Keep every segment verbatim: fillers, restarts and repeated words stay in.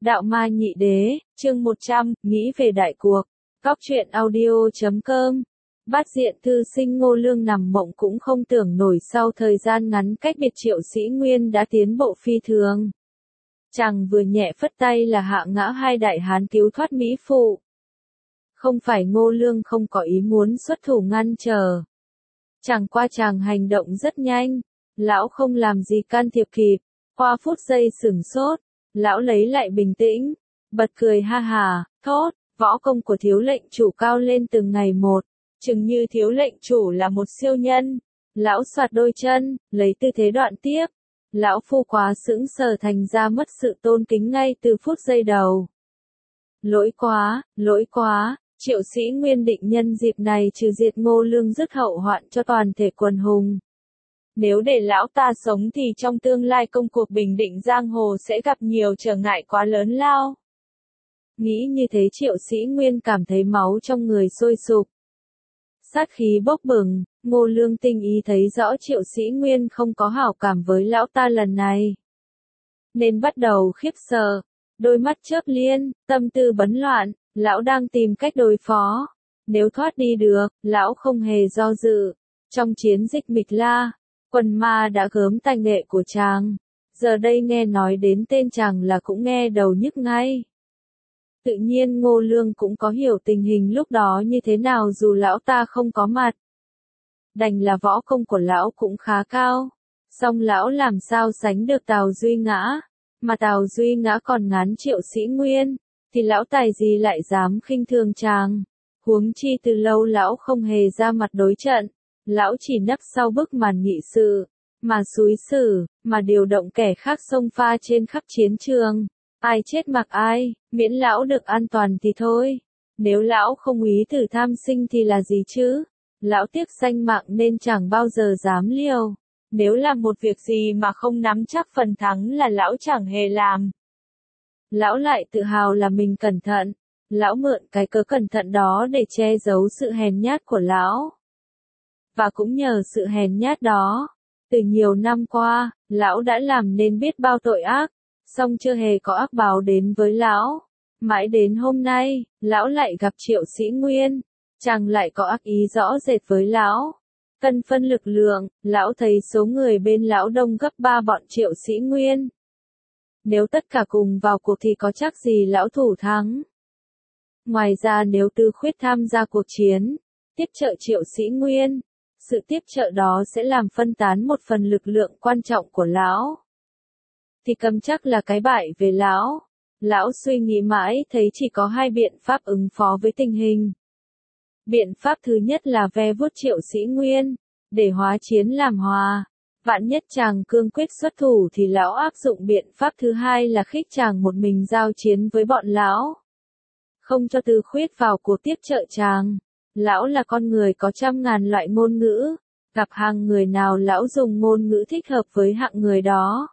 Đạo Ma Nhị Đế, chương một trăm, nghĩ về đại cuộc. Góc truyện audio chấm com. Bát diện thư sinh Ngô Lương nằm mộng cũng không tưởng nổi sau thời gian ngắn cách biệt Triệu Sĩ Nguyên đã tiến bộ phi thường. Chàng vừa nhẹ phất tay là hạ ngã hai đại hán cứu thoát mỹ phụ. Không phải Ngô Lương không có ý muốn xuất thủ ngăn trở. Chẳng qua chàng hành động rất nhanh, lão không làm gì can thiệp kịp, qua phút giây sửng sốt. Lão lấy lại bình tĩnh, bật cười ha hà, thốt, võ công của thiếu lệnh chủ cao lên từng ngày một, chừng như thiếu lệnh chủ là một siêu nhân. Lão xoạt đôi chân, lấy tư thế đoạn tiếp. Lão phu quá sững sờ thành ra mất sự tôn kính ngay từ phút giây đầu. Lỗi quá, lỗi quá, Triệu Sĩ Nguyên định nhân dịp này trừ diệt Ngô Lương dứt hậu hoạn cho toàn thể quần hùng. Nếu để lão ta sống thì trong tương lai công cuộc bình định giang hồ sẽ gặp nhiều trở ngại quá lớn lao. Nghĩ như thế Triệu Sĩ Nguyên cảm thấy máu trong người sôi sục. Sát khí bốc bừng, Ngô Lương tinh ý thấy rõ Triệu Sĩ Nguyên không có hảo cảm với lão ta lần này. Nên bắt đầu khiếp sợ, đôi mắt chớp liên, tâm tư bấn loạn, lão đang tìm cách đối phó. Nếu thoát đi được, lão không hề do dự. Trong chiến dịch Mịch La, quần ma đã gớm tài nghệ của chàng, giờ đây nghe nói đến tên chàng là cũng nghe đầu nhức ngay. Tự nhiên Ngô Lương cũng có hiểu tình hình lúc đó như thế nào dù lão ta không có mặt. Đành là võ công của lão cũng khá cao, song lão làm sao sánh được Tào Duy Ngã, mà Tào Duy Ngã còn ngán Triệu Sĩ Nguyên, thì lão tài gì lại dám khinh thường chàng, huống chi từ lâu lão không hề ra mặt đối trận. Lão chỉ nấp sau bức màn nghị sự, mà xúi xử, mà điều động kẻ khác xông pha trên khắp chiến trường. Ai chết mặc ai, miễn lão được an toàn thì thôi. Nếu lão không ý thử tham sinh thì là gì chứ? Lão tiếc danh mạng nên chẳng bao giờ dám liều. Nếu làm một việc gì mà không nắm chắc phần thắng là lão chẳng hề làm. Lão lại tự hào là mình cẩn thận. Lão mượn cái cớ cẩn thận đó để che giấu sự hèn nhát của lão. Và cũng nhờ sự hèn nhát đó, từ nhiều năm qua, lão đã làm nên biết bao tội ác, song chưa hề có ác báo đến với lão. Mãi đến hôm nay, lão lại gặp Triệu Sĩ Nguyên, chàng lại có ác ý rõ rệt với lão. Cân phân lực lượng, lão thấy số người bên lão đông gấp ba bọn Triệu Sĩ Nguyên. Nếu tất cả cùng vào cuộc thì có chắc gì lão thủ thắng. Ngoài ra nếu Tư Khuyết tham gia cuộc chiến, tiếp trợ Triệu Sĩ Nguyên, sự tiếp trợ đó sẽ làm phân tán một phần lực lượng quan trọng của lão. Thì cầm chắc là cái bại về lão. Lão suy nghĩ mãi thấy chỉ có hai biện pháp ứng phó với tình hình. Biện pháp thứ nhất là ve vuốt Triệu Sĩ Nguyên, để hóa chiến làm hòa. Vạn nhất chàng cương quyết xuất thủ thì lão áp dụng biện pháp thứ hai là khích chàng một mình giao chiến với bọn lão. Không cho Tư Khuyết vào cuộc tiếp trợ chàng. Lão là con người có trăm ngàn loại ngôn ngữ, gặp hàng người nào lão dùng ngôn ngữ thích hợp với hạng người đó.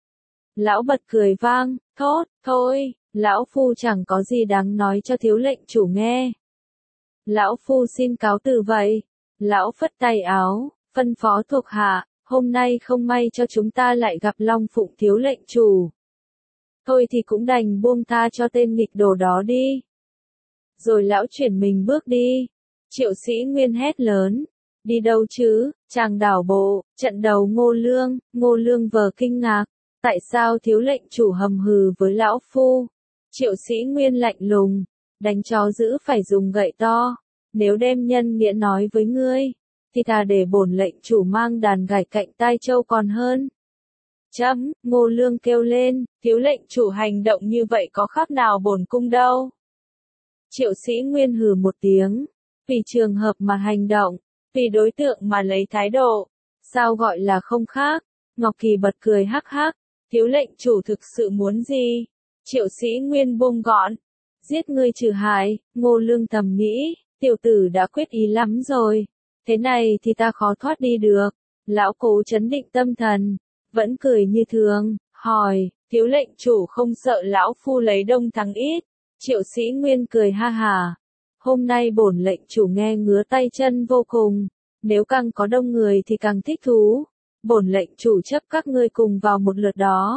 Lão bật cười vang, thốt, thôi, lão phu chẳng có gì đáng nói cho thiếu lệnh chủ nghe. Lão phu xin cáo từ vậy. Lão phất tay áo, phân phó thuộc hạ, hôm nay không may cho chúng ta lại gặp Long Phụng thiếu lệnh chủ. Thôi thì cũng đành buông tha cho tên nghịch đồ đó đi. Rồi lão chuyển mình bước đi. Triệu Sĩ Nguyên hét lớn, đi đâu chứ, chàng đảo bộ, trận đầu Ngô Lương. Ngô Lương vờ kinh ngạc, tại sao thiếu lệnh chủ hầm hừ với lão phu? Triệu Sĩ Nguyên lạnh lùng, đánh chó dữ phải dùng gậy to, nếu đem nhân nghĩa nói với ngươi, thì thà để bổn lệnh chủ mang đàn gảy cạnh tai trâu còn hơn. Chấm, Ngô Lương kêu lên, thiếu lệnh chủ hành động như vậy có khác nào bổn cung đâu. Triệu Sĩ Nguyên hừ một tiếng. Vì trường hợp mà hành động, vì đối tượng mà lấy thái độ, sao gọi là không khác? Ngọc Kỳ bật cười hắc hắc, thiếu lệnh chủ thực sự muốn gì? Triệu Sĩ Nguyên buông gọn, giết ngươi trừ hại. Ngô Lương thầm nghĩ, tiểu tử đã quyết ý lắm rồi, thế này thì ta khó thoát đi được. Lão cố trấn định tâm thần, vẫn cười như thường, hỏi, thiếu lệnh chủ không sợ lão phu lấy đông thắng ít? Triệu Sĩ Nguyên cười ha hà. Hôm nay bổn lệnh chủ nghe ngứa tay chân vô cùng, nếu càng có đông người thì càng thích thú. Bổn lệnh chủ chấp các ngươi cùng vào một lượt đó.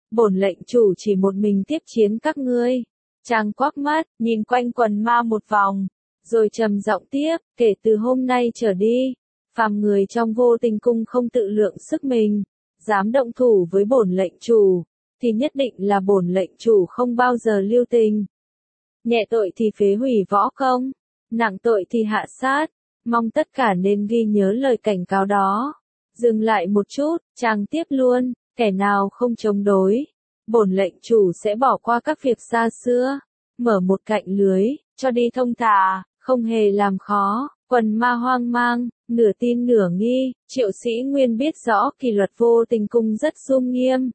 bổn lệnh chủ chỉ một mình tiếp chiến các ngươi. Chàng quắc mắt, nhìn quanh quần ma một vòng, rồi trầm giọng tiếp, kể từ hôm nay trở đi, phàm người trong vô tình cung không tự lượng sức mình, dám động thủ với bổn lệnh chủ, thì nhất định là bổn lệnh chủ không bao giờ lưu tình. Nhẹ tội thì phế hủy võ công, nặng tội thì hạ sát, mong tất cả nên ghi nhớ lời cảnh cáo đó. Dừng lại một chút, chàng tiếp luôn, kẻ nào không chống đối, bổn lệnh chủ sẽ bỏ qua các việc xa xưa, mở một cạnh lưới, cho đi thông thả, không hề làm khó. Quần ma hoang mang, nửa tin nửa nghi, Triệu Sĩ Nguyên biết rõ kỷ luật vô tình cung rất nghiêm nghiêm.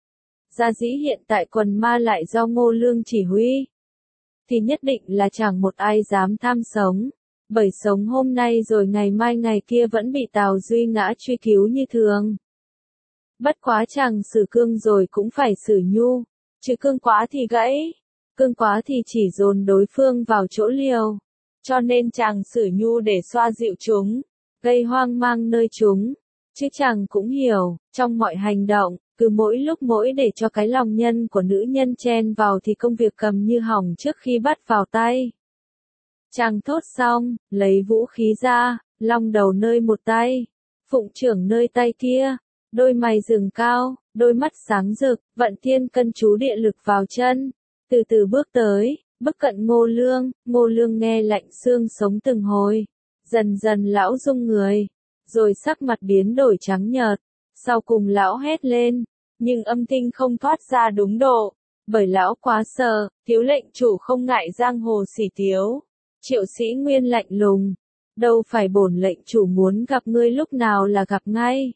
Gia dĩ hiện tại quần ma lại do Ngô Lương chỉ huy, thì nhất định là chẳng một ai dám tham sống, bởi sống hôm nay rồi ngày mai ngày kia vẫn bị Tào Duy Ngã truy cứu như thường. Bất quá chàng xử cương rồi cũng phải xử nhu, chứ cương quá thì gãy, cương quá thì chỉ dồn đối phương vào chỗ liều. Cho nên chàng xử nhu để xoa dịu chúng, gây hoang mang nơi chúng. Chứ chàng cũng hiểu, trong mọi hành động, cứ mỗi lúc mỗi để cho cái lòng nhân của nữ nhân chen vào thì công việc cầm như hỏng trước khi bắt vào tay. Chàng thốt xong, lấy vũ khí ra, long đầu nơi một tay, phụng trưởng nơi tay kia, đôi mày rừng cao, đôi mắt sáng rực, vận thiên cân chú địa lực vào chân, từ từ bước tới. Bức cận Ngô Lương, Ngô Lương nghe lạnh xương sống từng hồi, dần dần lão rung người, rồi sắc mặt biến đổi trắng nhợt, sau cùng lão hét lên, nhưng âm thanh không thoát ra đúng độ, bởi lão quá sợ, thiếu lệnh chủ không ngại giang hồ xỉ tiếu. Triệu Sĩ Nguyên lạnh lùng, đâu phải bổn lệnh chủ muốn gặp ngươi lúc nào là gặp ngay.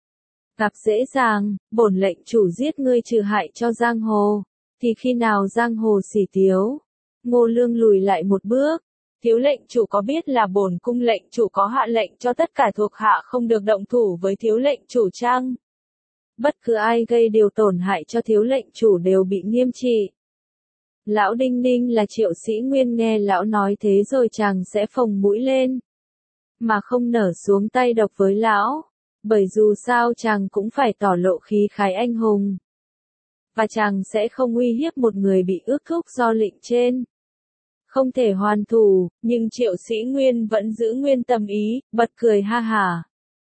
Gặp dễ dàng, bổn lệnh chủ giết ngươi trừ hại cho giang hồ, thì khi nào giang hồ xỉ tiếu. Ngô Lương lùi lại một bước, thiếu lệnh chủ có biết là bổn cung lệnh chủ có hạ lệnh cho tất cả thuộc hạ không được động thủ với thiếu lệnh chủ chăng? Bất cứ ai gây điều tổn hại cho thiếu lệnh chủ đều bị nghiêm trị. Lão đinh ninh là Triệu Sĩ Nguyên nghe lão nói thế rồi chàng sẽ phồng mũi lên, mà không nở xuống tay độc với lão, bởi dù sao chàng cũng phải tỏ lộ khí khái anh hùng. Và chàng sẽ không uy hiếp một người bị ước thúc do lệnh trên. Không thể hoàn thủ, nhưng Triệu Sĩ Nguyên vẫn giữ nguyên tâm ý, bật cười ha hả.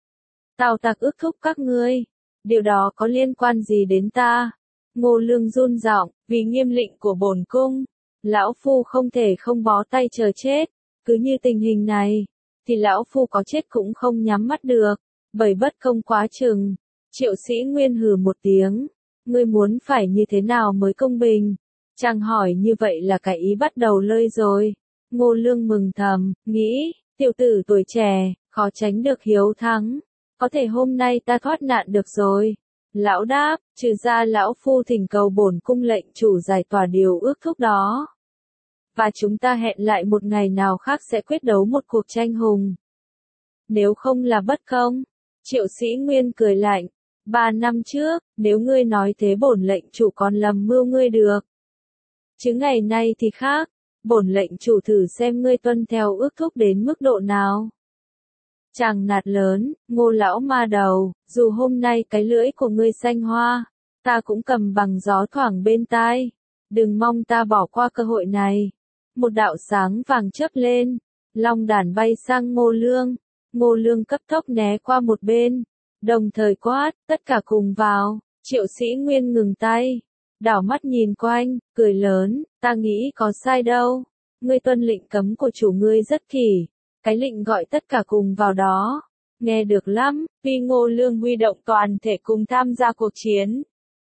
Tào tặc ước thúc các ngươi, điều đó có liên quan gì đến ta? Ngô Lương run giọng, vì nghiêm lệnh của bổn cung, lão phu không thể không bó tay chờ chết, cứ như tình hình này, thì lão phu có chết cũng không nhắm mắt được, bởi bất công quá chừng. Triệu Sĩ Nguyên hừ một tiếng, ngươi muốn phải như thế nào mới công bình? Chàng hỏi như vậy là cái ý bắt đầu lơi rồi. Ngô Lương mừng thầm, nghĩ, tiểu tử tuổi trẻ, khó tránh được hiếu thắng. Có thể hôm nay ta thoát nạn được rồi. Lão đáp, trừ ra lão phu thỉnh cầu bổn cung lệnh chủ giải tỏa điều ước thúc đó. Và chúng ta hẹn lại một ngày nào khác sẽ quyết đấu một cuộc tranh hùng. Nếu không là bất công. Triệu Sĩ Nguyên cười lạnh. Ba năm trước, nếu ngươi nói thế bổn lệnh chủ còn lầm mưu ngươi được. Chứ ngày nay thì khác, bổn lệnh chủ thử xem ngươi tuân theo ước thúc đến mức độ nào. Chàng nạt lớn, Ngô lão ma đầu, dù hôm nay cái lưỡi của ngươi xanh hoa, ta cũng cầm bằng gió thoảng bên tai. Đừng mong ta bỏ qua cơ hội này. Một đạo sáng vàng chớp lên, long đản bay sang Ngô Lương. Ngô Lương cấp tốc né qua một bên, đồng thời quát, tất cả cùng vào. Triệu Sĩ Nguyên ngừng tay, đảo mắt nhìn quanh, cười lớn, ta nghĩ có sai đâu. Ngươi tuân lệnh cấm của chủ ngươi rất kỳ. Cái lệnh gọi tất cả cùng vào đó. Nghe được lắm, vì Ngô Lương huy động toàn thể cùng tham gia cuộc chiến.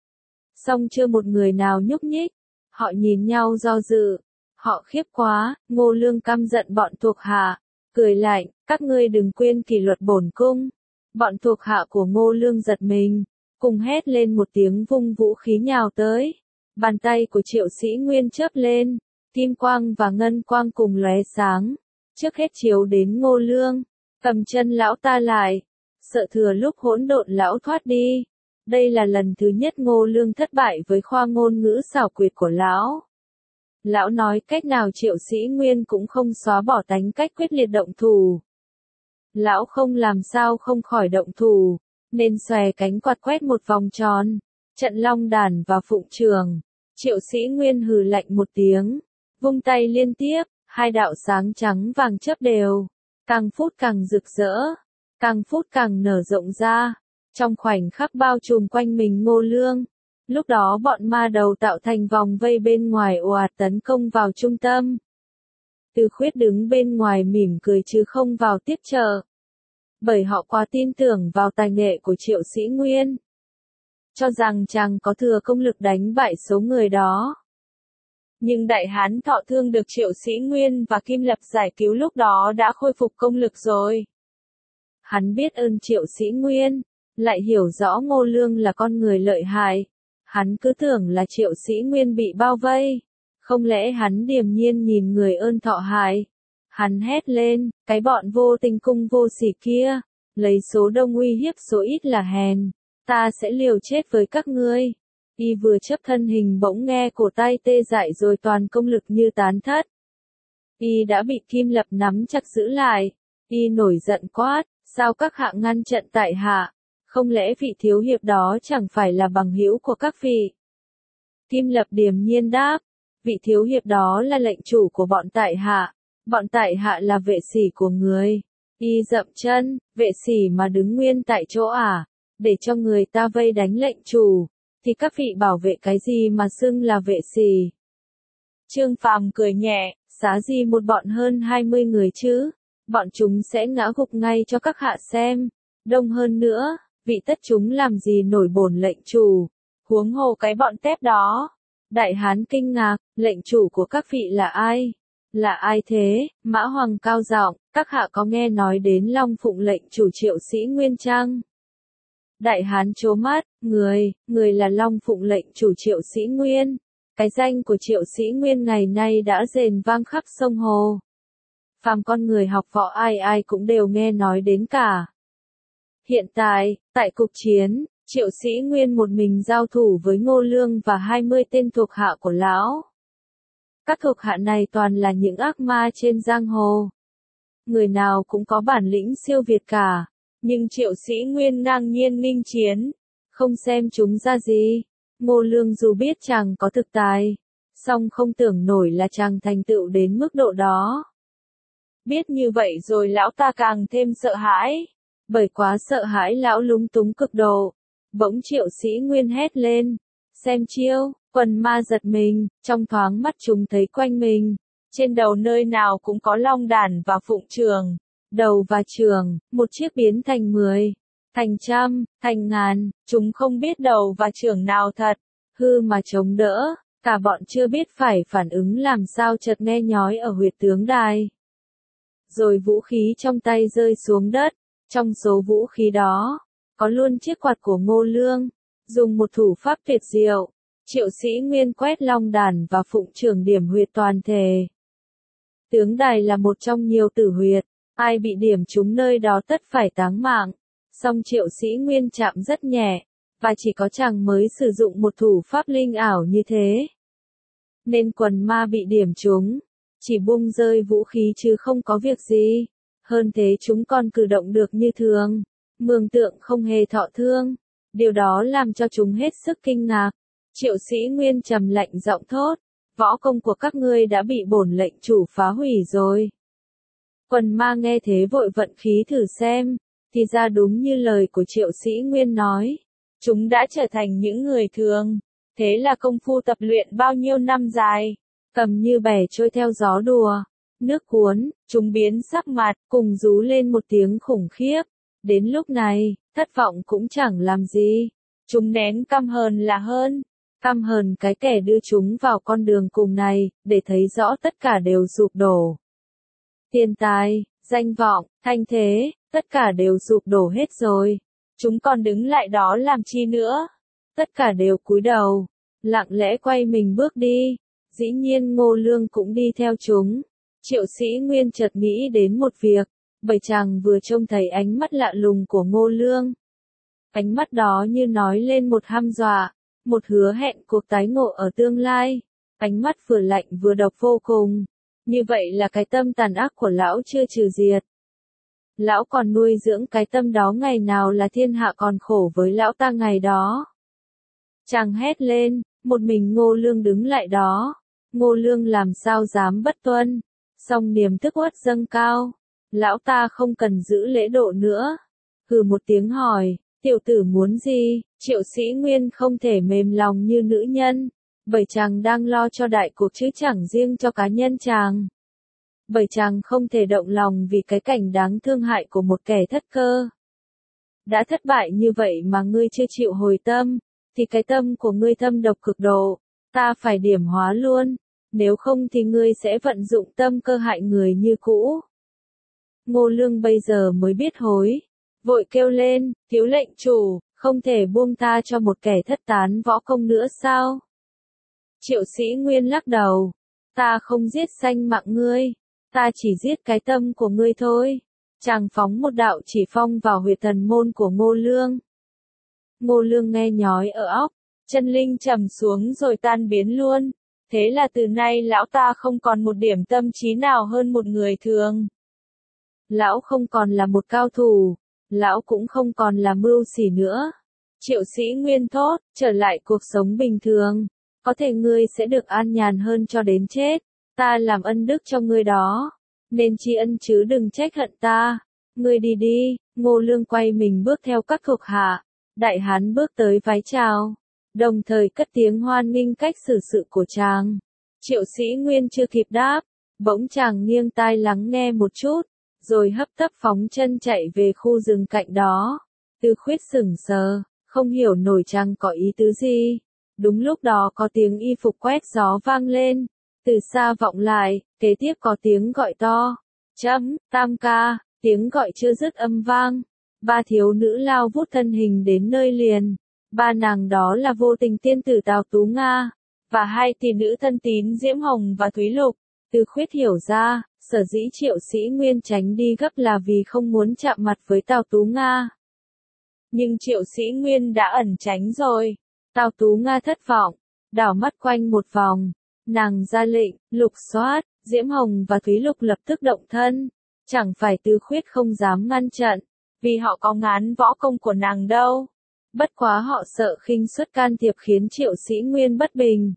Song chưa một người nào nhúc nhích. Họ nhìn nhau do dự. Họ khiếp quá, Ngô Lương căm giận bọn thuộc hạ. Cười lạnh, các ngươi đừng quên kỷ luật bổn cung. Bọn thuộc hạ của Ngô Lương giật mình. Cùng hét lên một tiếng vung vũ khí nhào tới. Bàn tay của Triệu Sĩ Nguyên chớp lên. Kim quang và ngân quang cùng lóe sáng. Trước hết chiếu đến Ngô Lương, cầm chân lão ta lại, sợ thừa lúc hỗn độn lão thoát đi. Đây là lần thứ nhất Ngô Lương thất bại với khoa ngôn ngữ xảo quyệt của lão. Lão nói cách nào Triệu Sĩ Nguyên cũng không xóa bỏ tánh cách quyết liệt động thủ. Lão không làm sao không khỏi động thủ, nên xòe cánh quạt quét một vòng tròn. Trận Long Đàn và Phụng Trường. Triệu Sĩ Nguyên hừ lạnh một tiếng, vung tay liên tiếp, hai đạo sáng trắng vàng chớp đều, càng phút càng rực rỡ, càng phút càng nở rộng ra, trong khoảnh khắc bao trùm quanh mình Ngô Lương. Lúc đó bọn ma đầu tạo thành vòng vây bên ngoài ồ ạt tấn công vào trung tâm. Từ Khuyết đứng bên ngoài mỉm cười chứ không vào tiếp trợ. Bởi họ quá tin tưởng vào tài nghệ của Triệu Sĩ Nguyên. Cho rằng chàng có thừa công lực đánh bại số người đó. Nhưng Đại Hán Thọ Thương được Triệu Sĩ Nguyên và Kim Lập giải cứu lúc đó đã khôi phục công lực rồi. Hắn biết ơn Triệu Sĩ Nguyên, lại hiểu rõ Ngô Lương là con người lợi hại. Hắn cứ tưởng là Triệu Sĩ Nguyên bị bao vây. Không lẽ hắn điềm nhiên nhìn người ơn thọ hại. Hắn hét lên, cái bọn vô tình cung vô sỉ kia, lấy số đông uy hiếp số ít là hèn. Ta sẽ liều chết với các ngươi. Y vừa chấp thân hình bỗng nghe cổ tay tê dại rồi toàn công lực như tán thất. Y đã bị Kim Lập nắm chặt giữ lại. Y nổi giận quát, sao các hạ ngăn trận tại hạ? Không lẽ vị thiếu hiệp đó chẳng phải là bằng hữu của các vị? Kim Lập điềm nhiên đáp, vị thiếu hiệp đó là lệnh chủ của bọn tại hạ. Bọn tại hạ là vệ sĩ của người. Y dậm chân, vệ sĩ mà đứng nguyên tại chỗ à? Để cho người ta vây đánh lệnh chủ, thì các vị bảo vệ cái gì mà xưng là vệ sĩ? Trương Phàm cười nhẹ, xá gì một bọn hơn hai mươi người chứ, bọn chúng sẽ ngã gục ngay cho các hạ xem. Đông hơn nữa, vị tất chúng làm gì nổi bổn lệnh chủ, huống hồ cái bọn tép đó. Đại Hán kinh ngạc, lệnh chủ của các vị là ai? Là ai thế? Mã Hoàng cao giọng, các hạ có nghe nói đến Long Phụng lệnh chủ Triệu Sĩ Nguyên chăng? Đại Hán trố mắt, người, người là Long Phụng lệnh chủ Triệu Sĩ Nguyên. Cái danh của Triệu Sĩ Nguyên ngày nay đã rền vang khắp sông hồ. Phàm con người học võ ai ai cũng đều nghe nói đến cả. Hiện tại, tại cuộc chiến, Triệu Sĩ Nguyên một mình giao thủ với Ngô Lương và hai mươi tên thuộc hạ của lão. Các thuộc hạ này toàn là những ác ma trên giang hồ. Người nào cũng có bản lĩnh siêu việt cả. Nhưng Triệu Sĩ Nguyên ngang nhiên nghênh chiến, không xem chúng ra gì. Ngô Lương dù biết chàng có thực tài, song không tưởng nổi là chàng thành tựu đến mức độ đó. Biết như vậy rồi lão ta càng thêm sợ hãi, bởi quá sợ hãi lão lúng túng cực độ. Bỗng Triệu Sĩ Nguyên hét lên, xem chiêu, quần ma giật mình, trong thoáng mắt chúng thấy quanh mình, trên đầu nơi nào cũng có long đàn và phụng trường. Đầu và trường, một chiếc biến thành mười, thành trăm, thành ngàn, chúng không biết đầu và trường nào thật, hư mà chống đỡ, cả bọn chưa biết phải phản ứng làm sao chợt nghe nhói ở huyệt tướng đài. Rồi vũ khí trong tay rơi xuống đất, trong số vũ khí đó, có luôn chiếc quạt của Ngô Lương, dùng một thủ pháp tuyệt diệu, Triệu Sĩ Nguyên quét long đàn và phụng trường điểm huyệt toàn thể. Tướng đài là một trong nhiều tử huyệt. Ai bị điểm trúng nơi đó tất phải táng mạng. Song Triệu Sĩ Nguyên chạm rất nhẹ, và chỉ có chàng mới sử dụng một thủ pháp linh ảo như thế. Nên quần ma bị điểm trúng, chỉ bung rơi vũ khí chứ không có việc gì. Hơn thế chúng còn cử động được như thường, mường tượng không hề thọ thương. Điều đó làm cho chúng hết sức kinh ngạc. Triệu Sĩ Nguyên trầm lạnh giọng thốt, võ công của các ngươi đã bị bổn lệnh chủ phá hủy rồi. Quần ma nghe thế vội vận khí thử xem, thì ra đúng như lời của Triệu Sĩ Nguyên nói. Chúng đã trở thành những người thường, thế là công phu tập luyện bao nhiêu năm dài, cầm như bè trôi theo gió đùa, nước cuốn, chúng biến sắc mặt, cùng rú lên một tiếng khủng khiếp. Đến lúc này, thất vọng cũng chẳng làm gì, chúng nén căm hờn là hơn, căm hờn cái kẻ đưa chúng vào con đường cùng này, để thấy rõ tất cả đều sụp đổ. Tiền tài, danh vọng, thanh thế, tất cả đều sụp đổ hết rồi. Chúng còn đứng lại đó làm chi nữa? Tất cả đều cúi đầu, lặng lẽ quay mình bước đi. Dĩ nhiên Ngô Lương cũng đi theo chúng. Triệu Sĩ Nguyên chợt nghĩ đến một việc, bởi chàng vừa trông thấy ánh mắt lạ lùng của Ngô Lương. Ánh mắt đó như nói lên một hăm dọa, một hứa hẹn cuộc tái ngộ ở tương lai. Ánh mắt vừa lạnh vừa độc vô cùng. Như vậy là cái tâm tàn ác của lão chưa trừ diệt. Lão còn nuôi dưỡng cái tâm đó ngày nào là thiên hạ còn khổ với lão ta ngày đó. Chàng hét lên, một mình Ngô Lương đứng lại đó. Ngô Lương làm sao dám bất tuân, song niềm tức uất dâng cao. Lão ta không cần giữ lễ độ nữa. Hừ một tiếng hỏi, tiểu tử muốn gì? Triệu Sĩ Nguyên không thể mềm lòng như nữ nhân. Bởi chàng đang lo cho đại cuộc chứ chẳng riêng cho cá nhân chàng. Bởi chàng không thể động lòng vì cái cảnh đáng thương hại của một kẻ thất cơ. Đã thất bại như vậy mà ngươi chưa chịu hồi tâm, thì cái tâm của ngươi thâm độc cực độ, ta phải điểm hóa luôn, nếu không thì ngươi sẽ vận dụng tâm cơ hại người như cũ. Ngô Lương bây giờ mới biết hối, vội kêu lên, thiếu lệnh chủ, không thể buông ta cho một kẻ thất tán võ công nữa sao? Triệu Sĩ Nguyên lắc đầu, ta không giết sanh mạng ngươi, ta chỉ giết cái tâm của ngươi thôi. Chàng phóng một đạo chỉ phong vào huyệt thần môn của Ngô Lương. Ngô Lương nghe nhói ở óc, chân linh trầm xuống rồi tan biến luôn. Thế là từ nay lão ta không còn một điểm tâm trí nào hơn một người thường. Lão không còn là một cao thủ, lão cũng không còn là mưu sĩ nữa. Triệu Sĩ Nguyên thốt, trở lại cuộc sống bình thường, có thể ngươi sẽ được an nhàn hơn cho đến chết, ta làm ân đức cho ngươi đó, nên tri ân chứ đừng trách hận ta. Ngươi đi đi. Ngô Lương quay mình bước theo các thuộc hạ, đại hán bước tới vái chào, đồng thời cất tiếng hoan nghênh cách xử sự của chàng. Triệu Sĩ Nguyên chưa kịp đáp, bỗng chàng nghiêng tai lắng nghe một chút, rồi hấp tấp phóng chân chạy về khu rừng cạnh đó. Tư Khuyết sững sờ, không hiểu nổi chàng có ý tứ gì. Đúng lúc đó có tiếng y phục quét gió vang lên, từ xa vọng lại, kế tiếp có tiếng gọi to, chấm, tam ca, tiếng gọi chưa dứt âm vang. Ba thiếu nữ lao vút thân hình đến nơi liền, ba nàng đó là Vô Tình tiên tử Tào Tú Nga, và hai tỷ nữ thân tín Diễm Hồng và Thúy Lục. Tư Khuyết hiểu ra, sở dĩ Triệu Sĩ Nguyên tránh đi gấp là vì không muốn chạm mặt với Tào Tú Nga. Nhưng Triệu Sĩ Nguyên đã ẩn tránh rồi. Tào Tú Nga thất vọng, đảo mắt quanh một vòng, nàng ra lệnh, lục soát, Diễm Hồng và Thúy Lục lập tức động thân. Chẳng phải Tư Khuyết không dám ngăn trận, vì họ có ngán võ công của nàng đâu. Bất quá họ sợ khinh suất can thiệp khiến Triệu Sĩ Nguyên bất bình,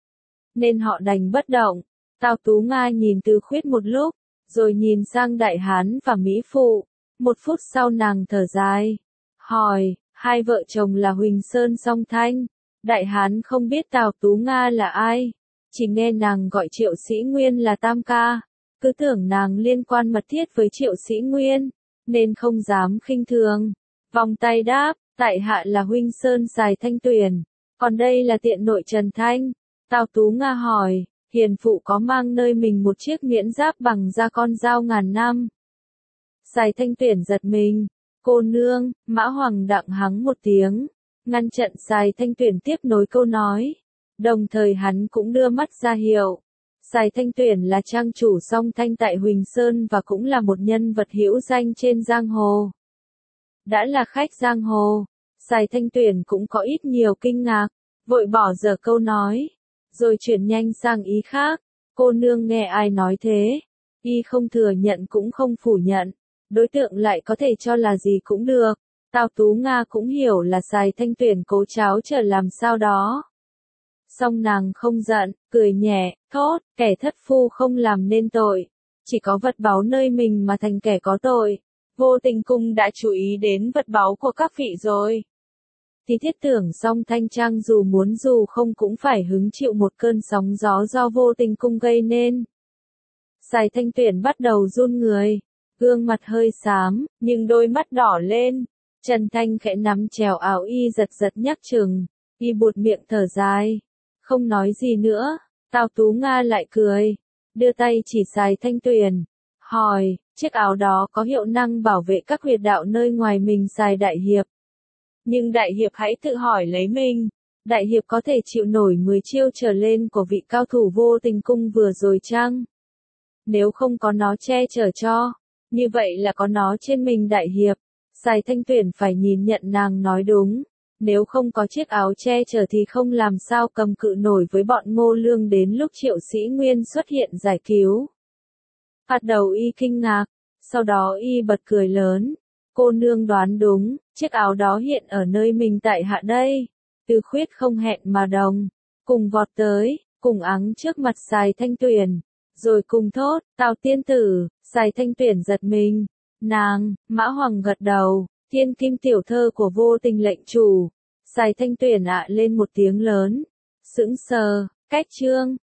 nên họ đành bất động. Tào Tú Nga nhìn Tư Khuyết một lúc, rồi nhìn sang đại hán và mỹ phụ. Một phút sau nàng thở dài, hỏi, hai vợ chồng là Huỳnh Sơn Song Thanh. Đại hán không biết Tào Tú Nga là ai, chỉ nghe nàng gọi Triệu Sĩ Nguyên là tam ca, cứ tưởng nàng liên quan mật thiết với Triệu Sĩ Nguyên, nên không dám khinh thường. Vòng tay đáp, tại hạ là Huynh Sơn Sài Thanh Tuyển, còn đây là tiện nội Trần Thanh. Tào Tú Nga hỏi, hiền phụ có mang nơi mình một chiếc miễn giáp bằng da con dao ngàn năm? Sài Thanh Tuyển giật mình, cô nương. Mã Hoàng đặng hắng một tiếng, ngăn chặn Sài Thanh Tuyển tiếp nối câu nói, đồng thời hắn cũng đưa mắt ra hiệu. Sài Thanh Tuyển là trang chủ Song Thanh tại Huỳnh Sơn và cũng là một nhân vật hữu danh trên giang hồ. Đã là khách giang hồ, Sài Thanh Tuyển cũng có ít nhiều kinh ngạc, vội bỏ dở câu nói, rồi chuyển nhanh sang ý khác. Cô nương nghe ai nói thế? Y không thừa nhận cũng không phủ nhận, đối tượng lại có thể cho là gì cũng được. Tào Tú Nga cũng hiểu là Sài Thanh Tuyển cố cháo trở làm sao đó. Song nàng không giận, cười nhẹ, thốt, kẻ thất phu không làm nên tội, chỉ có vật báu nơi mình mà thành kẻ có tội. Vô Tình cung đã chú ý đến vật báu của các vị rồi. Thì thiết tưởng Song Thanh Trang dù muốn dù không cũng phải hứng chịu một cơn sóng gió do Vô Tình cung gây nên. Sài Thanh Tuyển bắt đầu run người, gương mặt hơi xám, nhưng đôi mắt đỏ lên. Trần Thanh khẽ nắm chèo áo y giật giật nhắc chừng, y buột miệng thở dài, không nói gì nữa. Tào Tú Nga lại cười, đưa tay chỉ Sài Thanh Tuyển, hỏi, chiếc áo đó có hiệu năng bảo vệ các huyệt đạo nơi ngoài mình Sài đại hiệp. Nhưng đại hiệp hãy tự hỏi lấy mình, đại hiệp có thể chịu nổi mười chiêu trở lên của vị cao thủ Vô Tình cung vừa rồi chăng? Nếu không có nó che chở cho, như vậy là có nó trên mình đại hiệp. Sài Thanh Tuyển phải nhìn nhận nàng nói đúng, nếu không có chiếc áo che chở thì không làm sao cầm cự nổi với bọn Ngô Lương đến lúc Triệu Sĩ Nguyên xuất hiện giải cứu. Bắt đầu y kinh ngạc, sau đó y bật cười lớn, cô nương đoán đúng, chiếc áo đó hiện ở nơi mình tại hạ đây. Từ Khuyết không hẹn mà đồng, cùng vọt tới, cùng ắng trước mặt Sài Thanh Tuyển, rồi cùng thốt, Tào tiên tử. Sài Thanh Tuyển giật mình, nàng, Mã Hoàng gật đầu, thiên kim tiểu thơ của vô tình lệnh chủ. Sài Thanh Tuyển ạ lên một tiếng lớn, sững sờ, cách chương.